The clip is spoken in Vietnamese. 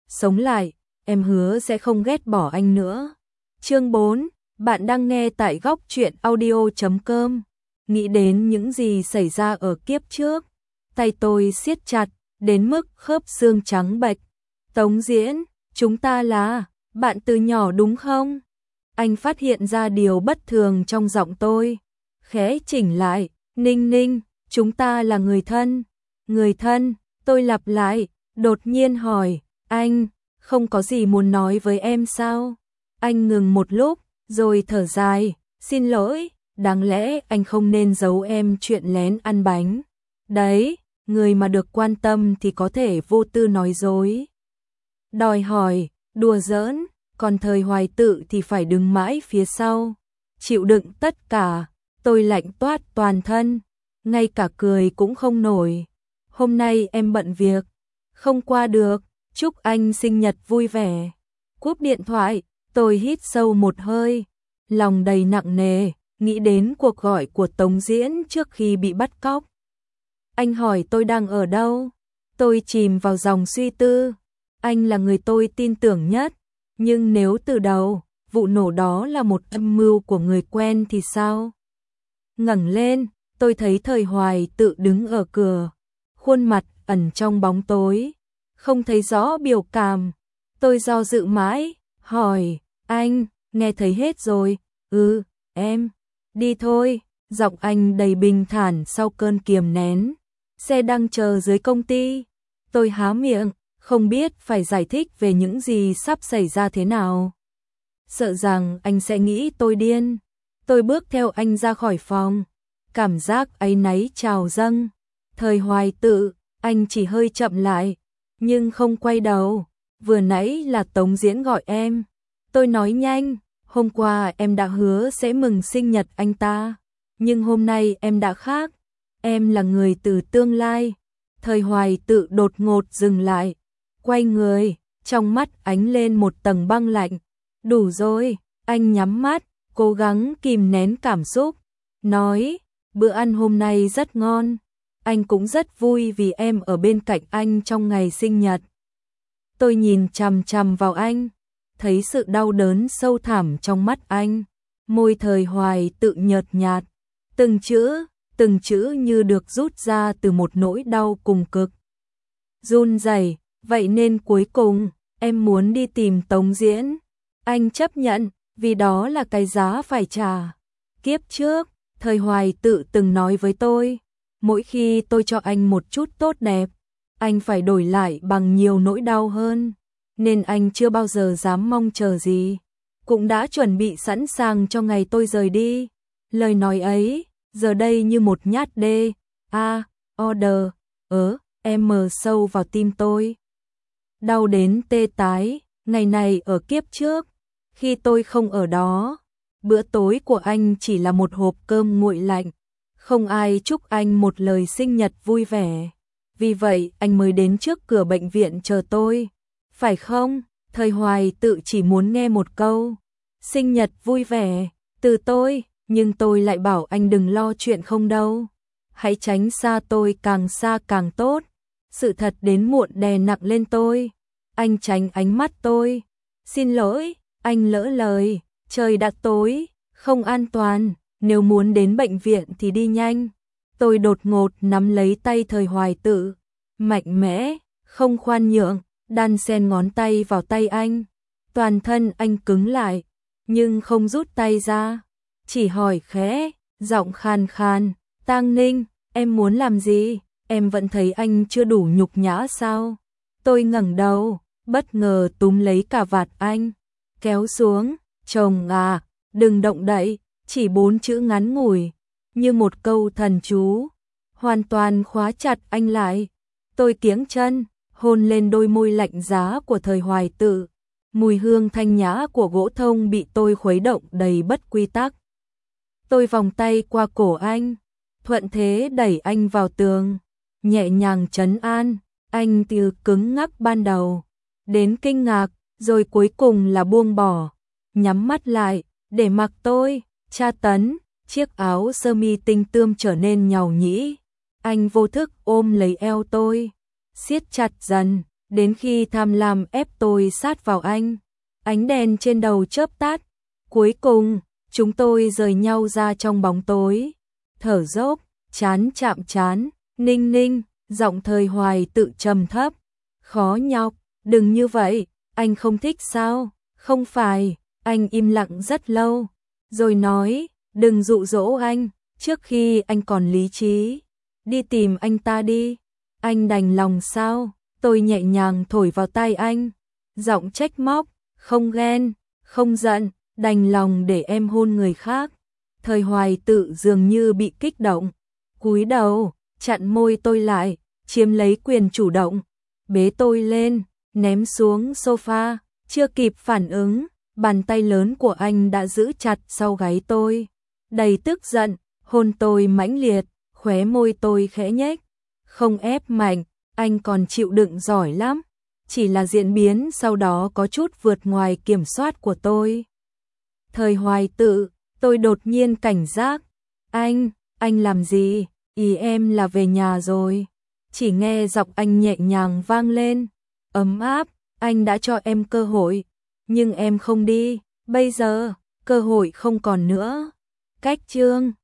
sống lại, em hứa sẽ không ghét bỏ anh nữa. Chương 4, bạn đang nghe tại góc truyện audio.com. Nghĩ đến những gì xảy ra ở kiếp trước, tay tôi siết chặt, đến mức khớp xương trắng bệch. Tống Diễn, chúng ta là bạn từ nhỏ đúng không? Anh phát hiện ra điều bất thường trong giọng tôi, khẽ chỉnh lại, Ninh Ninh, chúng ta là người thân. Người thân, tôi lặp lại, đột nhiên hỏi, anh, không có gì muốn nói với em sao? Anh ngừng một lúc, rồi thở dài, xin lỗi, đáng lẽ anh không nên giấu em chuyện lén ăn bánh. Đấy, người mà được quan tâm thì có thể vô tư nói dối. Đòi hỏi, đùa giỡn, còn thời Hoài Tự thì phải đứng mãi phía sau. Chịu đựng tất cả, tôi lạnh toát toàn thân, ngay cả cười cũng không nổi. Hôm nay em bận việc, không qua được, chúc anh sinh nhật vui vẻ. Cúp điện thoại, tôi hít sâu một hơi, lòng đầy nặng nề, nghĩ đến cuộc gọi của Tống Diễn trước khi bị bắt cóc. Anh hỏi tôi đang ở đâu, tôi chìm vào dòng suy tư. Anh là người tôi tin tưởng nhất, nhưng nếu từ đầu, vụ nổ đó là một âm mưu của người quen thì sao? Ngẩng lên, tôi thấy Thời Hoài Tự đứng ở cửa, khuôn mặt ẩn trong bóng tối, không thấy rõ biểu cảm. Tôi do dự mãi, hỏi, anh, nghe thấy hết rồi, em, đi thôi, giọng anh đầy bình thản sau cơn kiềm nén. Xe đang chờ dưới công ty, tôi há miệng, không biết phải giải thích về những gì sắp xảy ra thế nào. Sợ rằng anh sẽ nghĩ tôi điên. Tôi bước theo anh ra khỏi phòng, cảm giác áy náy trào dâng. Thời Hoài Tự, anh chỉ hơi chậm lại, nhưng không quay đầu. Vừa nãy là Tống Diễn gọi em. Tôi nói nhanh, hôm qua em đã hứa sẽ mừng sinh nhật anh ta, nhưng hôm nay em đã khác. Em là người từ tương lai. Thời Hoài Tự đột ngột dừng lại, quay người, trong mắt ánh lên một tầng băng lạnh. Đủ rồi, anh nhắm mắt, cố gắng kìm nén cảm xúc, nói, bữa ăn hôm nay rất ngon, anh cũng rất vui vì em ở bên cạnh anh trong ngày sinh nhật. Tôi nhìn chằm chằm vào anh, thấy sự đau đớn sâu thẳm trong mắt anh, môi Thời Hoài Tự nhợt nhạt, từng chữ như được rút ra từ một nỗi đau cùng cực. Run rẩy, vậy nên cuối cùng, em muốn đi tìm Tống Diễn. Anh chấp nhận, vì đó là cái giá phải trả. Kiếp trước, Thời Hoài Tự từng nói với tôi, mỗi khi tôi cho anh một chút tốt đẹp, anh phải đổi lại bằng nhiều nỗi đau hơn, nên anh chưa bao giờ dám mong chờ gì, cũng đã chuẩn bị sẵn sàng cho ngày tôi rời đi. Lời nói ấy, giờ đây như một nhát order, em sâu vào tim tôi. Đau đến tê tái, ngày này ở kiếp trước, khi tôi không ở đó, bữa tối của anh chỉ là một hộp cơm nguội lạnh, không ai chúc anh một lời sinh nhật vui vẻ. Vì vậy anh mới đến trước cửa bệnh viện chờ tôi, phải không? Thời Hoài Tự chỉ muốn nghe một câu, sinh nhật vui vẻ, từ tôi, nhưng tôi lại bảo anh đừng lo chuyện không đâu. Hãy tránh xa tôi càng xa càng tốt. Sự thật đến muộn đè nặng lên tôi. Anh tránh ánh mắt tôi. Xin lỗi, anh lỡ lời, trời đã tối, không an toàn, nếu muốn đến bệnh viện thì đi nhanh. Tôi đột ngột nắm lấy tay Thời Hoài Tự, mạnh mẽ, không khoan nhượng, đan xen ngón tay vào tay anh. Toàn thân anh cứng lại, nhưng không rút tay ra, chỉ hỏi khẽ, giọng khan khan, Tang Ninh, em muốn làm gì? Em vẫn thấy anh chưa đủ nhục nhã sao? Tôi ngẩng đầu, bất ngờ túm lấy cà vạt anh, kéo xuống, chồng à, đừng động đậy, chỉ 4 chữ ngắn ngủi, như một câu thần chú, hoàn toàn khóa chặt anh lại. Tôi kiếng chân, hôn lên đôi môi lạnh giá của Thời Hoài Tự, mùi hương thanh nhã của gỗ thông bị tôi khuấy động đầy bất quy tắc. Tôi vòng tay qua cổ anh, thuận thế đẩy anh vào tường, nhẹ nhàng trấn an, anh từ cứng ngắc ban đầu, đến kinh ngạc, rồi cuối cùng là buông bỏ, nhắm mắt lại, để mặc tôi tra tấn. Chiếc áo sơ mi tinh tươm trở nên nhàu nhĩ, anh vô thức ôm lấy eo tôi, siết chặt dần, đến khi tham lam ép tôi sát vào anh. Ánh đèn trên đầu chớp tắt, cuối cùng, chúng tôi rời nhau ra trong bóng tối. Thở dốc, chán chạm chán, Ninh Ninh, giọng Thời Hoài tự trầm thấp. Khó nhọc, đừng như vậy, anh không thích sao? Không phải, anh im lặng rất lâu, rồi nói, đừng dụ dỗ anh, trước khi anh còn lý trí. Đi tìm anh ta đi, anh đành lòng sao? Tôi nhẹ nhàng thổi vào tai anh, giọng trách móc, không ghen, không giận, đành lòng để em hôn người khác. Thời Hoài tự dường như bị kích động, cúi đầu, chặn môi tôi lại, chiếm lấy quyền chủ động, bế tôi lên, ném xuống sofa, chưa kịp phản ứng, bàn tay lớn của anh đã giữ chặt sau gáy tôi. Đầy tức giận, hôn tôi mãnh liệt, khóe môi tôi khẽ nhếch, không ép mạnh, anh còn chịu đựng giỏi lắm, chỉ là diễn biến sau đó có chút vượt ngoài kiểm soát của tôi. Thời Hoài tự, tôi đột nhiên cảnh giác, anh làm gì? Ý em là về nhà rồi. Chỉ nghe giọng anh nhẹ nhàng vang lên, ấm áp, anh đã cho em cơ hội, nhưng em không đi, bây giờ, cơ hội không còn nữa. Cách chương